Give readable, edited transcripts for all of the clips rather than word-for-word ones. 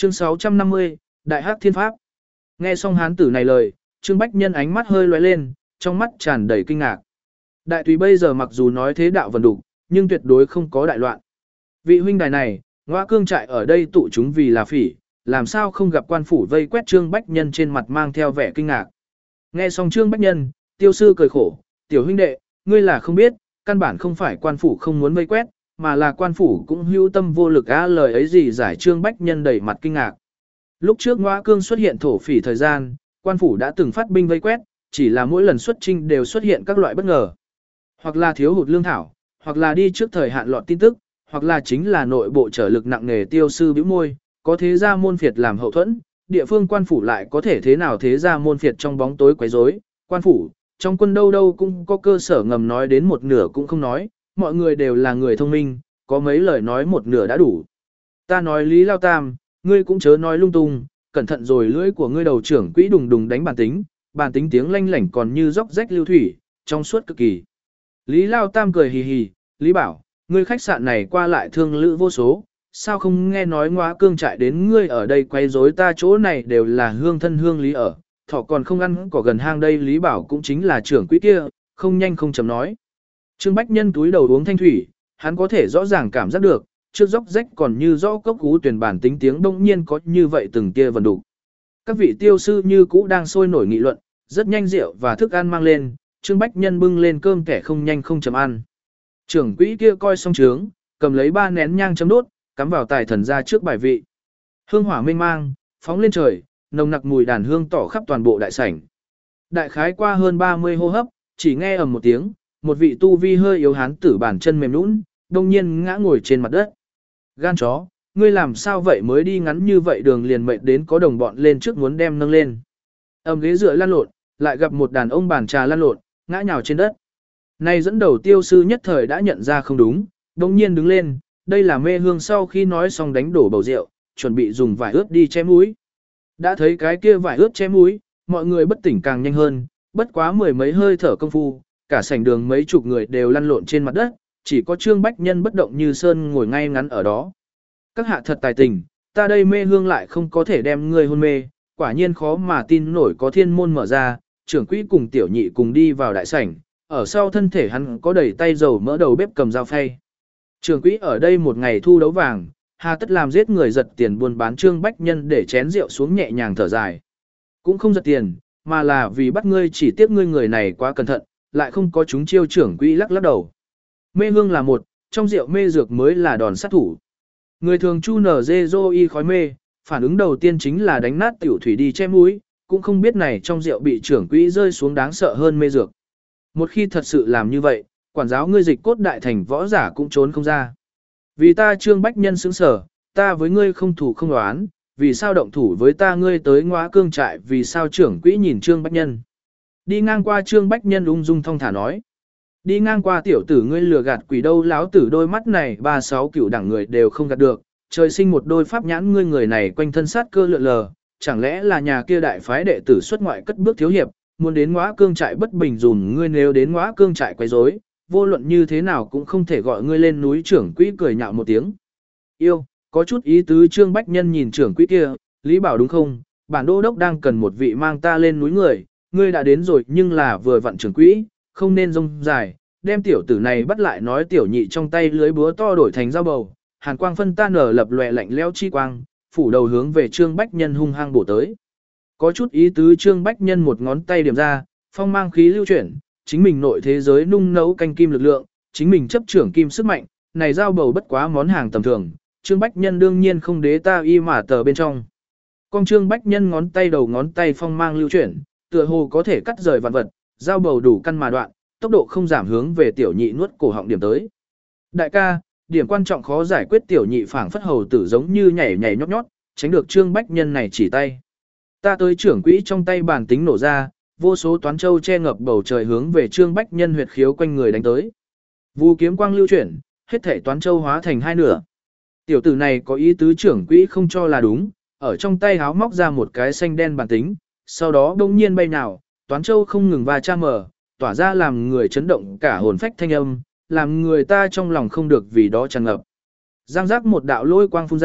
Chương 650, Đại Hắc Thiên Pháp. Nghe xong hán tử này lời, Trương Bách Nhân ánh mắt hơi lóe lên, trong mắt tràn đầy kinh ngạc. Đại tùy bây giờ mặc dù nói thế đạo vần đủ, nhưng tuyệt đối không có đại loạn. Vị huynh đài này, Ngõa Cương trại ở đây tụ chúng vì là phỉ, làm sao không gặp quan phủ vây quét. Trương Bách Nhân trên mặt mang theo vẻ kinh ngạc. Nghe xong Trương Bách Nhân, tiêu sư cười khổ, tiểu huynh đệ, ngươi là không biết, căn bản không phải quan phủ không muốn vây quét, mà là quan phủ cũng hữu tâm vô lực á. Lời ấy gì giải. Trương Bách Nhân đầy mặt kinh ngạc. Lúc trước Ngõa Cương xuất hiện thổ phỉ thời gian, quan phủ đã từng phát binh vây quét, chỉ là mỗi lần xuất chinh đều xuất hiện các loại bất ngờ. Hoặc là thiếu hụt lương thảo, hoặc là đi trước thời hạn lọt tin tức, hoặc là chính là nội bộ trở lực nặng nề. Tiêu sư bĩu môi, có thế gia môn phiệt làm hậu thuẫn, địa phương quan phủ lại có thể thế nào thế gia môn phiệt trong bóng tối quấy rối. Quan phủ, trong quân đâu đâu cũng có cơ sở ngầm, nói đến một nửa cũng không nói, mọi người đều là người thông minh, có mấy lời nói một nửa đã đủ. Ta nói Lý Lao Tam, ngươi cũng chớ nói lung tung, cẩn thận rồi lưỡi của ngươi đầu trưởng quỹ đùng đùng đánh bản tính tiếng lanh lảnh còn như róc rách lưu thủy, trong suốt cực kỳ. Lý Lao Tam cười hì hì, Lý bảo, ngươi khách sạn này qua lại thương lữ vô số, sao không nghe nói Ngõa Cương trại đến ngươi ở đây quay rối. Ta chỗ này đều là hương thân hương lý ở, thọ còn không ăn cỏ gần hang đây. Lý bảo cũng chính là trưởng quỹ kia, không nhanh không chậm nói. Trương Bách Nhân túi đầu uống thanh thủy, hắn có thể rõ ràng cảm giác được, trước dốc rách còn như rõ cốc cú tuyển bản tính tiếng đông nhiên có như vậy từng kia vần đủ. Các vị tiêu sư như cũ đang sôi nổi nghị luận, rất nhanh rượu và thức ăn mang lên, Trương Bách Nhân bưng lên cơm kẻ không nhanh không chậm ăn. Trưởng quỹ kia coi xong trướng, cầm lấy 3 nén nhang chấm đốt, cắm vào tài thần ra trước bài vị. Hương hỏa mênh mang, phóng lên trời, nồng nặc mùi đàn hương tỏ khắp toàn bộ đại sảnh. Đại khái qua hơn 30 hô hấp, chỉ nghe ầm một tiếng, một vị tu vi hơi yếu hán tử bàn chân mềm nhũn, đông nhiên ngã ngồi trên mặt đất. Gan chó, ngươi làm sao vậy, mới đi ngắn như vậy đường liền mệt đến có đồng bọn lên trước muốn đem nâng lên. Ghế dựa lăn lộn, lại gặp một đàn ông bàn trà lăn lộn, ngã nhào trên đất. Này dẫn đầu tiêu sư nhất thời đã nhận ra không đúng, đông nhiên đứng lên, đây là Mê Hương sau khi nói xong đánh đổ bầu rượu, chuẩn bị dùng vải ướt đi che mũi. Đã thấy cái kia vải ướt che mũi, mọi người bất tỉnh càng nhanh hơn, bất quá 10 mấy hơi thở công phu, cả sảnh đường mấy chục người đều lăn lộn trên mặt đất, chỉ có Trương Bách Nhân bất động như sơn ngồi ngay ngắn ở đó. Các hạ thật tài tình, ta đây Mê Hương lại không có thể đem ngươi hôn mê, quả nhiên khó mà tin nổi. Có thiên môn mở ra, trưởng quỹ cùng tiểu nhị cùng đi vào đại sảnh, ở sau thân thể hắn có đẩy tay dầu mỡ đầu bếp cầm dao phay. Trưởng quỹ ở đây một ngày thu đấu vàng, hà tất làm giết người giật tiền buôn bán. Trương Bách Nhân để chén rượu xuống nhẹ nhàng thở dài. Cũng không giật tiền, mà là vì bắt ngươi, chỉ tiếc ngươi người này quá cẩn thận, lại không có chúng chiêu. Trưởng quỹ lắc lắc đầu. Mê hương là một, trong rượu mê dược mới là đòn sát thủ. Người thường chu nở dê dô y khói mê, phản ứng đầu tiên chính là đánh nát tiểu thủy đi che mũi, cũng không biết này trong rượu bị trưởng quỹ rơi xuống đáng sợ hơn mê dược. Một khi thật sự làm như vậy, quản giáo ngươi dịch cốt đại thành võ giả cũng trốn không ra. Vì ta Trương Bách Nhân sững sở, ta với ngươi không thủ không đoán, vì sao động thủ với ta, ngươi tới Ngõa Cương trại, vì sao? Trưởng quỹ nhìn Trương Bách Nhân. Đi ngang qua. Trương Bách Nhân ung dung thong thả nói. Đi ngang qua tiểu tử ngươi lừa gạt quỷ đâu, láo tử đôi mắt này 36 cửu đẳng người đều không gạt được, trời sinh một đôi pháp nhãn. Ngươi người này quanh thân sát cơ lượn lờ, chẳng lẽ là nhà kia đại phái đệ tử xuất ngoại cất bước thiếu hiệp, muốn đến Ngõa Cương trại bất bình dùm ngươi, nếu đến Ngõa Cương trại quấy rối, vô luận như thế nào cũng không thể gọi ngươi lên núi. Trưởng quỹ cười nhạo một tiếng. Yêu, có chút ý tứ. Trương Bách Nhân nhìn trưởng quỹ kia, Lý bảo đúng không, bản đô đốc đang cần một vị mang ta lên núi người, ngươi đã đến rồi, nhưng là vừa vặn trưởng quỹ, không nên rông dài, đem tiểu tử này bắt lại. Nói tiểu nhị trong tay lưới búa to đổi thành dao bầu, hàn quang phân tan nở lập lòe lạnh lẽo chi quang, phủ đầu hướng về Trương Bách Nhân hung hăng bổ tới. Có chút ý tứ. Trương Bách Nhân một ngón tay điểm ra, phong mang khí lưu chuyển, chính mình nội thế giới nung nấu canh kim lực lượng, chính mình chấp trưởng kim sức mạnh, này dao bầu bất quá món hàng tầm thường, Trương Bách Nhân đương nhiên không đế ta y mà tờ bên trong. Con Trương Bách Nhân ngón tay đầu ngón tay phong mang lưu chuyển, tựa hồ có thể cắt rời vạn vật, dao bầu đủ căn mà đoạn, tốc độ không giảm hướng về tiểu nhị nuốt cổ họng điểm tới. Đại ca, điểm quan trọng khó giải quyết. Tiểu nhị phảng phất hầu tử giống như nhảy nhảy nhót nhót, tránh được Trương Bách Nhân này chỉ tay. Ta tới. Trưởng quỹ trong tay bản tính nổ ra, vô số toán châu che ngập bầu trời hướng về Trương Bách Nhân huyệt khiếu quanh người đánh tới. Vù kiếm quang lưu chuyển, hết thảy toán châu hóa thành hai nửa. Tiểu tử này có ý tứ. Trưởng quỹ không cho là đúng, ở trong tay háo móc ra một cái xanh đen bản tính, sau đó đông nhiên bay nào, toán châu không ngừng va chạm mở, tỏa ra làm người chấn động cả hồn phách thanh âm, làm người ta trong lòng không được vì đó tràn ngập. Giang giác một đạo lôi quang phun ra,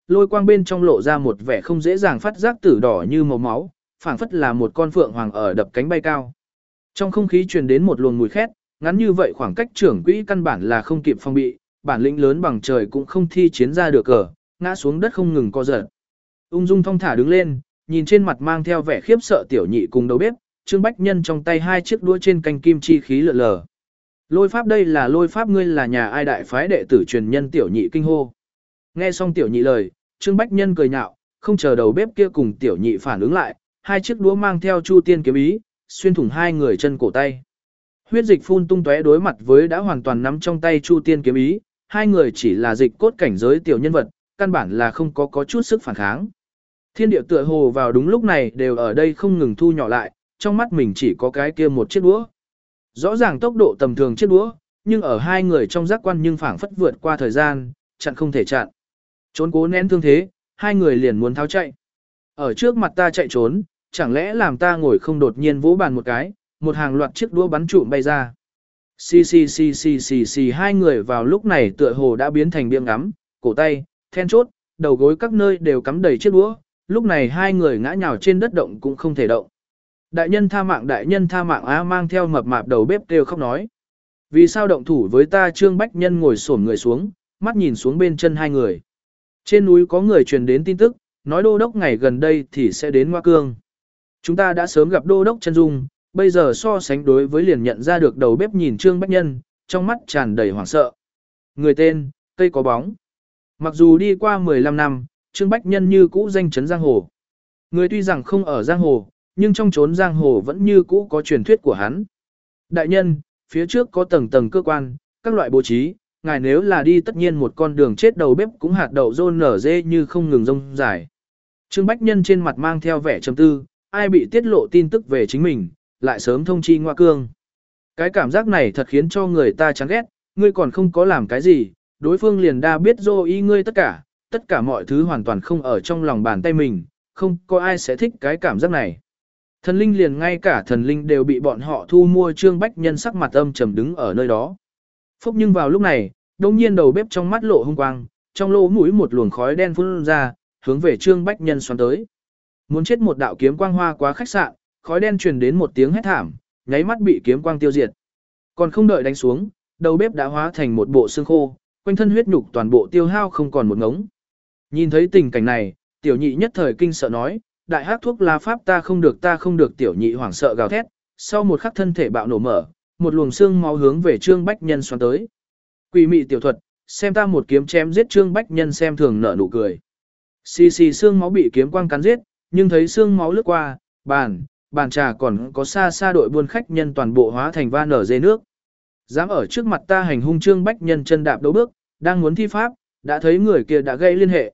lôi quang bên trong lộ ra một vẻ không dễ dàng phát giác tử đỏ như màu máu, phảng phất là một con phượng hoàng ở đập cánh bay cao. Trong không khí truyền đến một luồng mùi khét, ngắn như vậy khoảng cách trưởng quỹ căn bản là không kịp phòng bị, bản lĩnh lớn bằng trời cũng không thi chiến ra được cờ, ngã xuống đất không ngừng co giật. Ung dung thong thả đứng lên, nhìn trên mặt mang theo vẻ khiếp sợ tiểu nhị cùng đầu bếp, Trương Bách Nhân trong tay hai chiếc đũa trên canh kim chi khí lượn lờ. Lôi pháp, đây là lôi pháp, ngươi là nhà ai đại phái đệ tử truyền nhân tiểu nhị kinh hô. Nghe xong tiểu nhị lời, Trương Bách Nhân cười nhạo, không chờ đầu bếp kia cùng tiểu nhị phản ứng lại, hai chiếc đũa mang theo chu tiên kiếm ý, xuyên thủng hai người chân cổ tay. Huyết dịch phun tung tóe đối mặt với đã hoàn toàn nắm trong tay chu tiên kiếm ý, hai người chỉ là dịch cốt cảnh giới tiểu nhân vật, căn bản là không có chút sức phản kháng. Thiên địa tựa hồ vào đúng lúc này đều ở đây không ngừng thu nhỏ lại, trong mắt mình chỉ có cái kia một chiếc đũa. Rõ ràng tốc độ tầm thường chiếc đũa, nhưng ở hai người trong giác quan nhưng phảng phất vượt qua thời gian, chặn không thể chặn. Trốn cố nén thương thế, hai người liền muốn tháo chạy. Ở trước mặt ta chạy trốn, chẳng lẽ làm ta ngồi không đột nhiên vỗ bàn một cái, một hàng loạt chiếc đũa bắn trụm bay ra. Xì, hai người vào lúc này tựa hồ đã biến thành biếng ngắm, cổ tay, then chốt, đầu gối các nơi đều cắm đầy chiếc đũa, lúc này hai người ngã nhào trên đất động cũng không thể động. Đại nhân tha mạng á, mang theo mập mạp đầu bếp kêu khóc nói. Vì sao động thủ với ta? Trương Bách Nhân ngồi xổm người xuống, mắt nhìn xuống bên chân hai người. Trên núi có người truyền đến tin tức, nói đô đốc ngày gần đây thì sẽ đến Hoa Cương. Chúng ta đã sớm gặp đô đốc chân dung, bây giờ so sánh đối với liền nhận ra được đầu bếp nhìn Trương Bách Nhân, trong mắt tràn đầy hoảng sợ. Người tên, cây có bóng. Mặc dù đi qua 15 năm, Trương Bách Nhân như cũ danh chấn giang hồ. Người tuy rằng không ở giang hồ, nhưng trong chốn giang hồ vẫn như cũ có truyền thuyết của hắn. Đại nhân, phía trước có tầng tầng cơ quan, các loại bố trí, ngài nếu là đi tất nhiên một con đường chết, đầu bếp cũng hạt đậu rôn nở dê như không ngừng rông dài. Trương Bách Nhân trên mặt mang theo vẻ trầm tư, ai bị tiết lộ tin tức về chính mình, lại sớm thông chi Ngoa Cương. Cái cảm giác này thật khiến cho người ta chán ghét, ngươi còn không có làm cái gì, đối phương liền đa biết dô ý ngươi tất cả mọi thứ hoàn toàn không ở trong lòng bàn tay mình, không có ai sẽ thích cái cảm giác này. Thần linh liền ngay cả thần linh đều bị bọn họ thu mua. Trương Bách Nhân sắc mặt âm trầm đứng ở nơi đó. Phúc, nhưng vào lúc này, đông nhiên đầu bếp trong mắt lộ hung quang, trong lỗ mũi một luồng khói đen phun ra, hướng về Trương Bách Nhân xoắn tới. Muốn chết, một đạo kiếm quang hoa quá khách sạn, khói đen truyền đến một tiếng hét thảm, nháy mắt bị kiếm quang tiêu diệt. Còn không đợi đánh xuống, đầu bếp đã hóa thành một bộ xương khô, quanh thân huyết nhục toàn bộ tiêu hao không còn một ngống. Nhìn thấy tình cảnh này, tiểu nhị nhất thời kinh sợ nói, đại hắc thuốc la pháp, ta không được, tiểu nhị hoảng sợ gào thét, sau một khắc thân thể bạo nổ mở, một luồng xương máu hướng về Trương Bách Nhân xoắn tới. Quỷ mị tiểu thuật, xem ta một kiếm chém giết. Trương Bách Nhân xem thường nở nụ cười. Xì, xương máu bị kiếm quang cắn giết, nhưng thấy xương máu lướt qua, bàn trà còn có xa đội buôn khách nhân toàn bộ hóa thành van ở dây nước. Dám ở trước mặt ta hành hung. Trương Bách Nhân chân đạp đấu bước, đang muốn thi pháp, đã thấy người kia đã gây liên hệ.